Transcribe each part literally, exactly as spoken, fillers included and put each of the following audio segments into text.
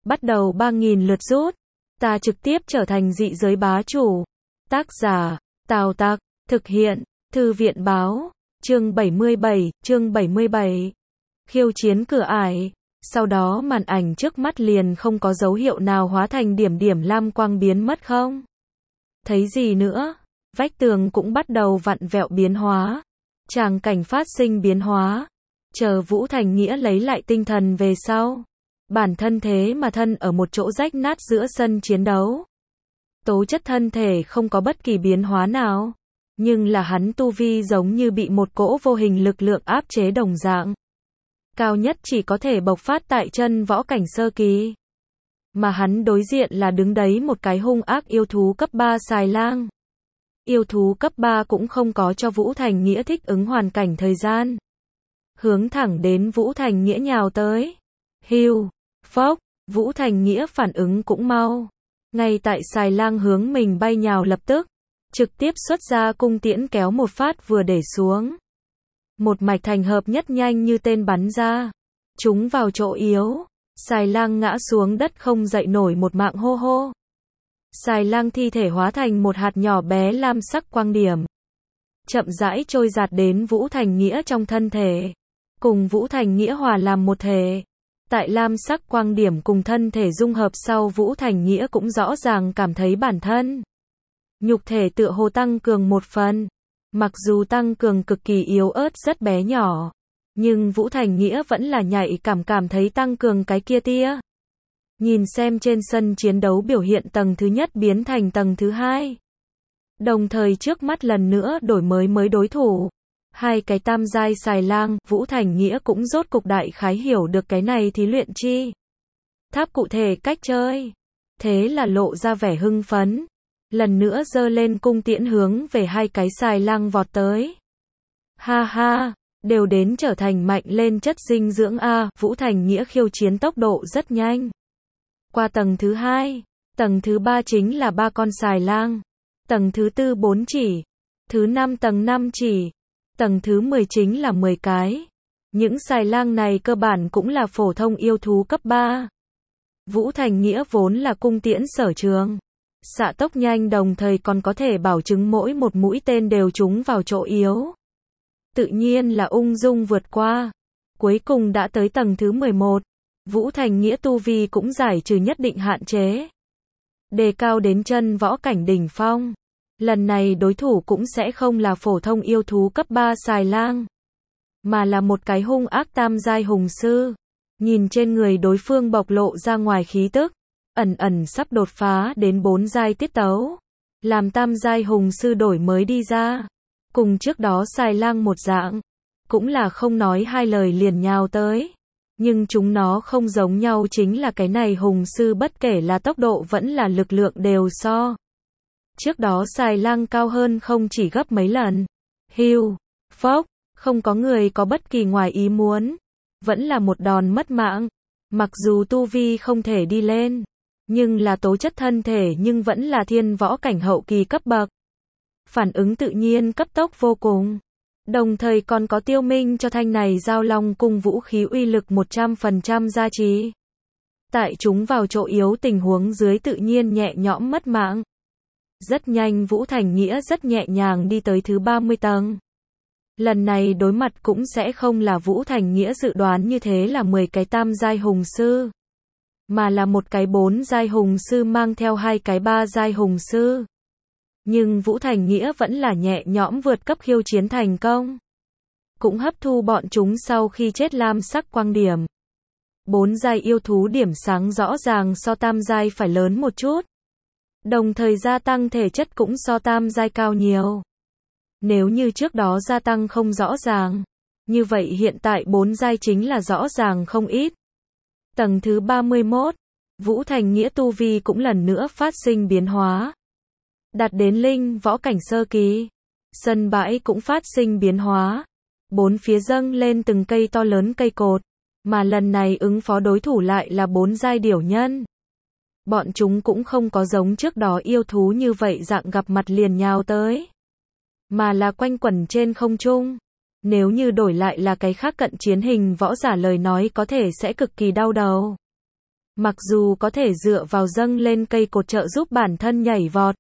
bắt đầu ba nghìn lượt rút. Ta trực tiếp trở thành dị giới bá chủ. Tác giả, Tào Tặc, thực hiện, Thư viện Báo, chương bảy mươi bảy, chương bảy mươi bảy. Khiêu chiến cửa ải. Sau đó màn ảnh trước mắt liền không có dấu hiệu nào hóa thành điểm điểm lam quang biến mất không? Thấy gì nữa? Vách tường cũng bắt đầu vặn vẹo biến hóa. Tràng cảnh phát sinh biến hóa. Chờ Vũ Thành Nghĩa lấy lại tinh thần về sau. Bản thân thế mà thân ở một chỗ rách nát giữa sân chiến đấu. Tố chất thân thể không có bất kỳ biến hóa nào. Nhưng là hắn tu vi giống như bị một cỗ vô hình lực lượng áp chế đồng dạng. Cao nhất chỉ có thể bộc phát tại chân võ cảnh sơ kỳ. Mà hắn đối diện là đứng đấy một cái hung ác yêu thú cấp ba xài lang. Yêu thú cấp ba cũng không có cho Vũ Thành Nghĩa thích ứng hoàn cảnh thời gian. Hướng thẳng đến Vũ Thành Nghĩa nhào tới. Hiu, phốc, Vũ Thành Nghĩa phản ứng cũng mau. Ngay tại xài lang hướng mình bay nhào lập tức. Trực tiếp xuất ra cung tiễn kéo một phát vừa để xuống. Một mạch thành hợp nhất nhanh như tên bắn ra. Chúng vào chỗ yếu. Xài lang ngã xuống đất không dậy nổi một mạng hô hô. Xài lang thi thể hóa thành một hạt nhỏ bé lam sắc quang điểm. Chậm rãi trôi giạt đến Vũ Thành Nghĩa trong thân thể. Cùng Vũ Thành Nghĩa hòa làm một thể. Tại lam sắc quang điểm cùng thân thể dung hợp sau, Vũ Thành Nghĩa cũng rõ ràng cảm thấy bản thân. Nhục thể tựa hồ tăng cường một phần. Mặc dù tăng cường cực kỳ yếu ớt rất bé nhỏ. Nhưng Vũ Thành Nghĩa vẫn là nhạy cảm cảm thấy tăng cường cái kia tia. Nhìn xem trên sân chiến đấu biểu hiện tầng thứ nhất biến thành tầng thứ hai. Đồng thời trước mắt lần nữa đổi mới mới đối thủ. Hai cái tam giai xài lang, Vũ Thành Nghĩa cũng rốt cục đại khái hiểu được cái này thí luyện chi tháp cụ thể cách chơi. Thế là lộ ra vẻ hưng phấn. Lần nữa giơ lên cung tiễn hướng về hai cái xài lang vọt tới. Ha ha, đều đến trở thành mạnh lên chất dinh dưỡng A. Vũ Thành Nghĩa khiêu chiến tốc độ rất nhanh. Qua tầng thứ hai, tầng thứ ba chính là ba con xài lang. Tầng thứ tư bốn chỉ. Thứ năm tầng năm chỉ. Tầng thứ mười chính là mười cái. Những xài lang này cơ bản cũng là phổ thông yêu thú cấp ba. Vũ Thành Nghĩa vốn là cung tiễn sở trường. Xạ tốc nhanh đồng thời còn có thể bảo chứng mỗi một mũi tên đều trúng vào chỗ yếu. Tự nhiên là ung dung vượt qua. Cuối cùng đã tới tầng thứ mười một. Vũ Thành Nghĩa tu vi cũng giải trừ nhất định hạn chế. Đề cao đến chân võ cảnh đỉnh phong. Lần này đối thủ cũng sẽ không là phổ thông yêu thú cấp ba xài lang. Mà là một cái hung ác tam giai hùng sư. Nhìn trên người đối phương bộc lộ ra ngoài khí tức. Ẩn ẩn sắp đột phá đến bốn giai tiết tấu. Làm tam giai hùng sư đổi mới đi ra. Cùng trước đó xài lang một dạng. Cũng là không nói hai lời liền nhào tới. Nhưng chúng nó không giống nhau chính là cái này hùng sư bất kể là tốc độ vẫn là lực lượng đều so. Trước đó xài lang cao hơn không chỉ gấp mấy lần. Hiu, phốc, không có người có bất kỳ ngoài ý muốn. Vẫn là một đòn mất mạng. Mặc dù tu vi không thể đi lên. Nhưng là tố chất thân thể nhưng vẫn là thiên võ cảnh hậu kỳ cấp bậc. Phản ứng tự nhiên cấp tốc vô cùng. Đồng thời còn có tiêu minh cho thanh này giao long cung vũ khí uy lực một trăm phần trăm gia trì. Tại chúng vào chỗ yếu tình huống dưới tự nhiên nhẹ nhõm mất mạng. Rất nhanh Vũ Thành Nghĩa rất nhẹ nhàng đi tới thứ ba mươi tầng. Lần này đối mặt cũng sẽ không là Vũ Thành Nghĩa dự đoán như thế là mười cái tam giai hùng sư. Mà là một cái bốn giai hùng sư mang theo hai cái ba giai hùng sư. Nhưng Vũ Thành Nghĩa vẫn là nhẹ nhõm vượt cấp khiêu chiến thành công. Cũng hấp thu bọn chúng sau khi chết lam sắc quang điểm. Bốn giai yêu thú điểm sáng rõ ràng so tam giai phải lớn một chút. Đồng thời gia tăng thể chất cũng so tam giai cao nhiều. Nếu như trước đó gia tăng không rõ ràng. Như vậy hiện tại bốn giai chính là rõ ràng không ít. Tầng thứ ba mươi mốt. Vũ Thành Nghĩa tu vi cũng lần nữa phát sinh biến hóa. Đạt đến linh võ cảnh sơ kỳ. Sân bãi cũng phát sinh biến hóa. Bốn phía dâng lên từng cây to lớn cây cột. Mà lần này ứng phó đối thủ lại là bốn giai điểu nhân. Bọn chúng cũng không có giống trước đó yêu thú như vậy dạng gặp mặt liền nhào tới. Mà là quanh quẩn trên không trung. Nếu như đổi lại là cái khác cận chiến hình võ giả lời nói có thể sẽ cực kỳ đau đầu. Mặc dù có thể dựa vào dâng lên cây cột trợ giúp bản thân nhảy vọt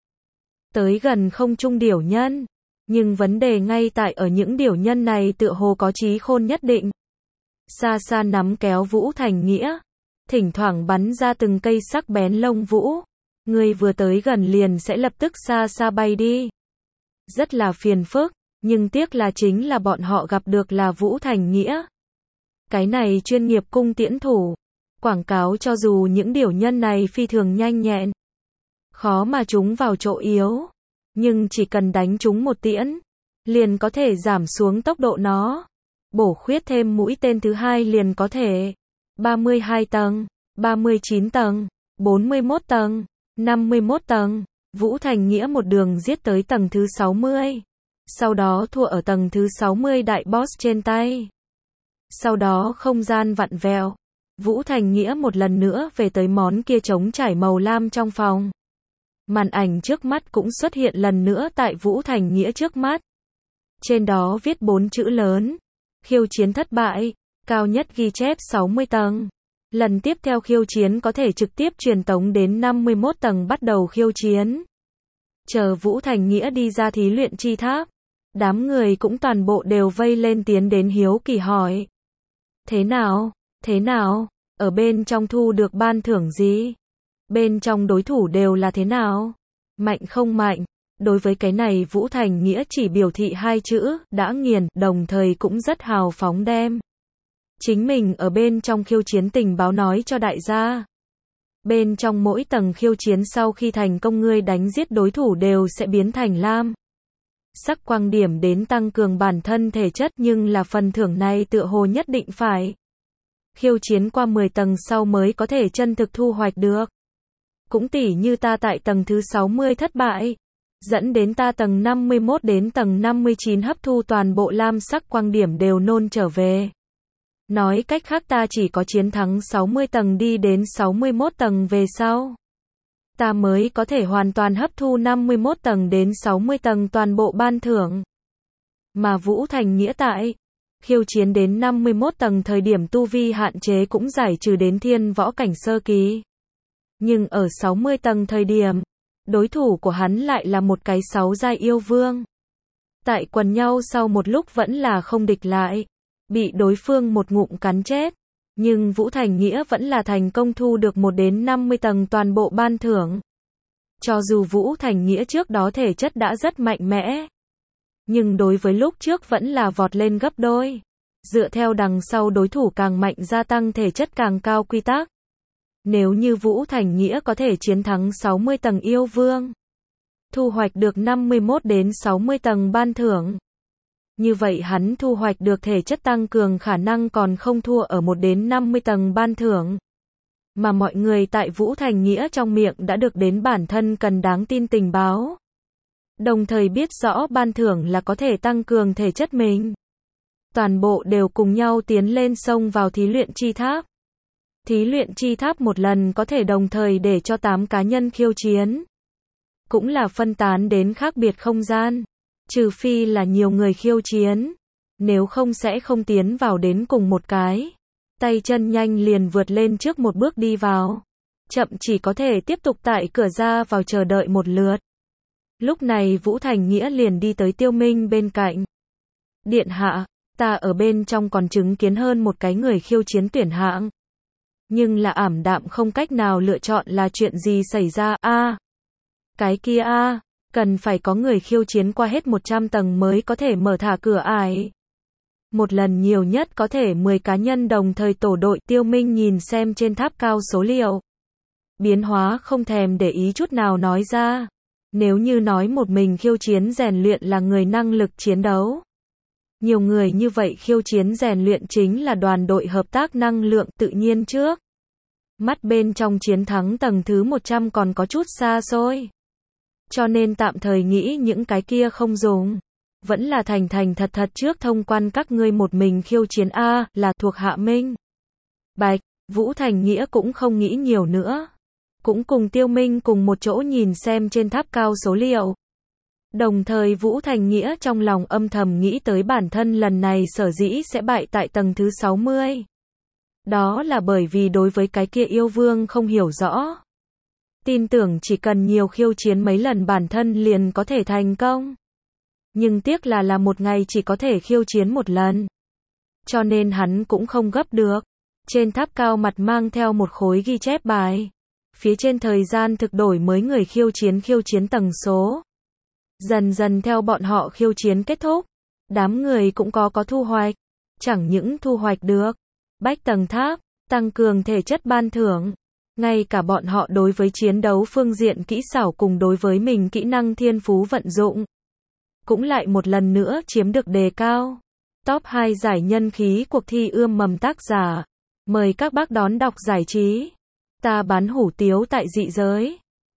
tới gần không trung điểu nhân, nhưng vấn đề ngay tại ở những điểu nhân này tựa hồ có trí khôn nhất định. Xa xa nắm kéo Vũ Thành Nghĩa, thỉnh thoảng bắn ra từng cây sắc bén lông vũ. Người vừa tới gần liền sẽ lập tức xa xa bay đi. Rất là phiền phức, nhưng tiếc là chính là bọn họ gặp được là Vũ Thành Nghĩa. Cái này chuyên nghiệp cung tiễn thủ. Quảng cáo cho dù những điểu nhân này phi thường nhanh nhẹn, khó mà trúng vào chỗ yếu, nhưng chỉ cần đánh trúng một tiễn, liền có thể giảm xuống tốc độ nó. Bổ khuyết thêm mũi tên thứ hai liền có thể ba mươi hai tầng, ba mươi chín tầng, bốn mươi mốt tầng, năm mươi mốt tầng. Vũ Thành Nghĩa một đường giết tới tầng thứ sáu mươi. Sau đó thua ở tầng thứ sáu mươi đại boss trên tay. Sau đó không gian vặn vẹo. Vũ Thành Nghĩa một lần nữa về tới món kia trống trải màu lam trong phòng. Màn ảnh trước mắt cũng xuất hiện lần nữa tại Vũ Thành Nghĩa trước mắt. Trên đó viết bốn chữ lớn. Khiêu chiến thất bại, cao nhất ghi chép sáu mươi tầng. Lần tiếp theo khiêu chiến có thể trực tiếp truyền tống đến năm mươi mốt tầng bắt đầu khiêu chiến. Chờ Vũ Thành Nghĩa đi ra thí luyện chi tháp. Đám người cũng toàn bộ đều vây lên tiến đến hiếu kỳ hỏi. Thế nào? Thế nào? Ở bên trong thu được ban thưởng gì? Bên trong đối thủ đều là thế nào? Mạnh không mạnh? Đối với cái này Vũ Thành Nghĩa chỉ biểu thị hai chữ, đã nghiền, đồng thời cũng rất hào phóng đem chính mình ở bên trong khiêu chiến tình báo nói cho đại gia. Bên trong mỗi tầng khiêu chiến sau khi thành công ngươi đánh giết đối thủ đều sẽ biến thành lam sắc quang điểm đến tăng cường bản thân thể chất, nhưng là phần thưởng này tựa hồ nhất định phải khiêu chiến qua mười tầng sau mới có thể chân thực thu hoạch được. Cũng tỉ như ta tại tầng thứ sáu mươi thất bại, dẫn đến ta tầng năm mươi mốt đến tầng năm mươi chín hấp thu toàn bộ lam sắc quang điểm đều nôn trở về. Nói cách khác ta chỉ có chiến thắng sáu mươi tầng đi đến sáu mươi mốt tầng về sau, ta mới có thể hoàn toàn hấp thu năm mươi mốt tầng đến sáu mươi tầng toàn bộ ban thưởng. Mà Vũ Thành Nghĩa tại khiêu chiến đến năm mươi mốt tầng thời điểm tu vi hạn chế cũng giải trừ đến thiên võ cảnh sơ kỳ. Nhưng ở sáu mươi tầng thời điểm, đối thủ của hắn lại là một cái sáu giai yêu vương. Tại quần nhau sau một lúc vẫn là không địch lại, bị đối phương một ngụm cắn chết. Nhưng Vũ Thành Nghĩa vẫn là thành công thu được một đến năm mươi tầng toàn bộ ban thưởng. Cho dù Vũ Thành Nghĩa trước đó thể chất đã rất mạnh mẽ, nhưng đối với lúc trước vẫn là vọt lên gấp đôi. Dựa theo đằng sau đối thủ càng mạnh gia tăng thể chất càng cao quy tắc. Nếu như Vũ Thành Nghĩa có thể chiến thắng sáu mươi tầng yêu vương, thu hoạch được năm mươi mốt đến sáu mươi tầng ban thưởng, như vậy hắn thu hoạch được thể chất tăng cường khả năng còn không thua ở một đến năm mươi tầng ban thưởng. Mà mọi người tại Vũ Thành Nghĩa trong miệng đã được đến bản thân cần đáng tin tình báo. Đồng thời biết rõ ban thưởng là có thể tăng cường thể chất mình. Toàn bộ đều cùng nhau tiến lên sông vào thí luyện chi tháp. Thí luyện chi tháp một lần có thể đồng thời để cho tám cá nhân khiêu chiến. Cũng là phân tán đến khác biệt không gian. Trừ phi là nhiều người khiêu chiến. Nếu không sẽ không tiến vào đến cùng một cái. Tay chân nhanh liền vượt lên trước một bước đi vào. Chậm chỉ có thể tiếp tục tại cửa ra vào chờ đợi một lượt. Lúc này Vũ Thành Nghĩa liền đi tới Tiêu Minh bên cạnh. Điện hạ, ta ở bên trong còn chứng kiến hơn một cái người khiêu chiến tuyển hạng. Nhưng là ảm đạm không cách nào lựa chọn là chuyện gì xảy ra a à, cái kia a à, cần phải có người khiêu chiến qua hết một trăm tầng mới có thể mở thả cửa ải. Một lần nhiều nhất có thể mười cá nhân đồng thời tổ đội. Tiêu Minh nhìn xem trên tháp cao số liệu. Biến hóa không thèm để ý chút nào nói ra. Nếu như nói một mình khiêu chiến rèn luyện là người năng lực chiến đấu, nhiều người như vậy khiêu chiến rèn luyện chính là đoàn đội hợp tác năng lượng tự nhiên trước. Mắt bên trong chiến thắng tầng thứ một trăm còn có chút xa xôi. Cho nên tạm thời nghĩ những cái kia không dùng. Vẫn là thành thành thật thật trước thông quan các ngươi một mình khiêu chiến A, là thuộc hạ Minh Bạch. Vũ Thành Nghĩa cũng không nghĩ nhiều nữa. Cũng cùng Tiêu Minh cùng một chỗ nhìn xem trên tháp cao số liệu. Đồng thời Vũ Thành Nghĩa trong lòng âm thầm nghĩ tới bản thân lần này sở dĩ sẽ bại tại tầng thứ sáu mươi. Đó là bởi vì đối với cái kia yêu vương không hiểu rõ. Tin tưởng chỉ cần nhiều khiêu chiến mấy lần bản thân liền có thể thành công. Nhưng tiếc là là một ngày chỉ có thể khiêu chiến một lần. Cho nên hắn cũng không gấp được. Trên tháp cao mặt mang theo một khối ghi chép bài. Phía trên thời gian thực đổi mới người khiêu chiến khiêu chiến tầng số. Dần dần theo bọn họ khiêu chiến kết thúc. Đám người cũng có có thu hoạch. Chẳng những thu hoạch được bách tầng tháp, tăng cường thể chất ban thưởng. Ngay cả bọn họ đối với chiến đấu phương diện kỹ xảo cùng đối với mình kỹ năng thiên phú vận dụng. Cũng lại một lần nữa chiếm được đề cao. Top hai giải nhân khí cuộc thi ươm mầm tác giả. Mời các bác đón đọc giải trí. Ta bán hủ tiếu tại dị giới.